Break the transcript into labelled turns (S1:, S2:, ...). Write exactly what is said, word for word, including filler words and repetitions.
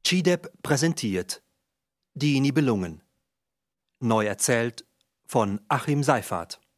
S1: CHIDEP präsentiert Die Nibelungen. Neu erzählt von Achim Seiffert.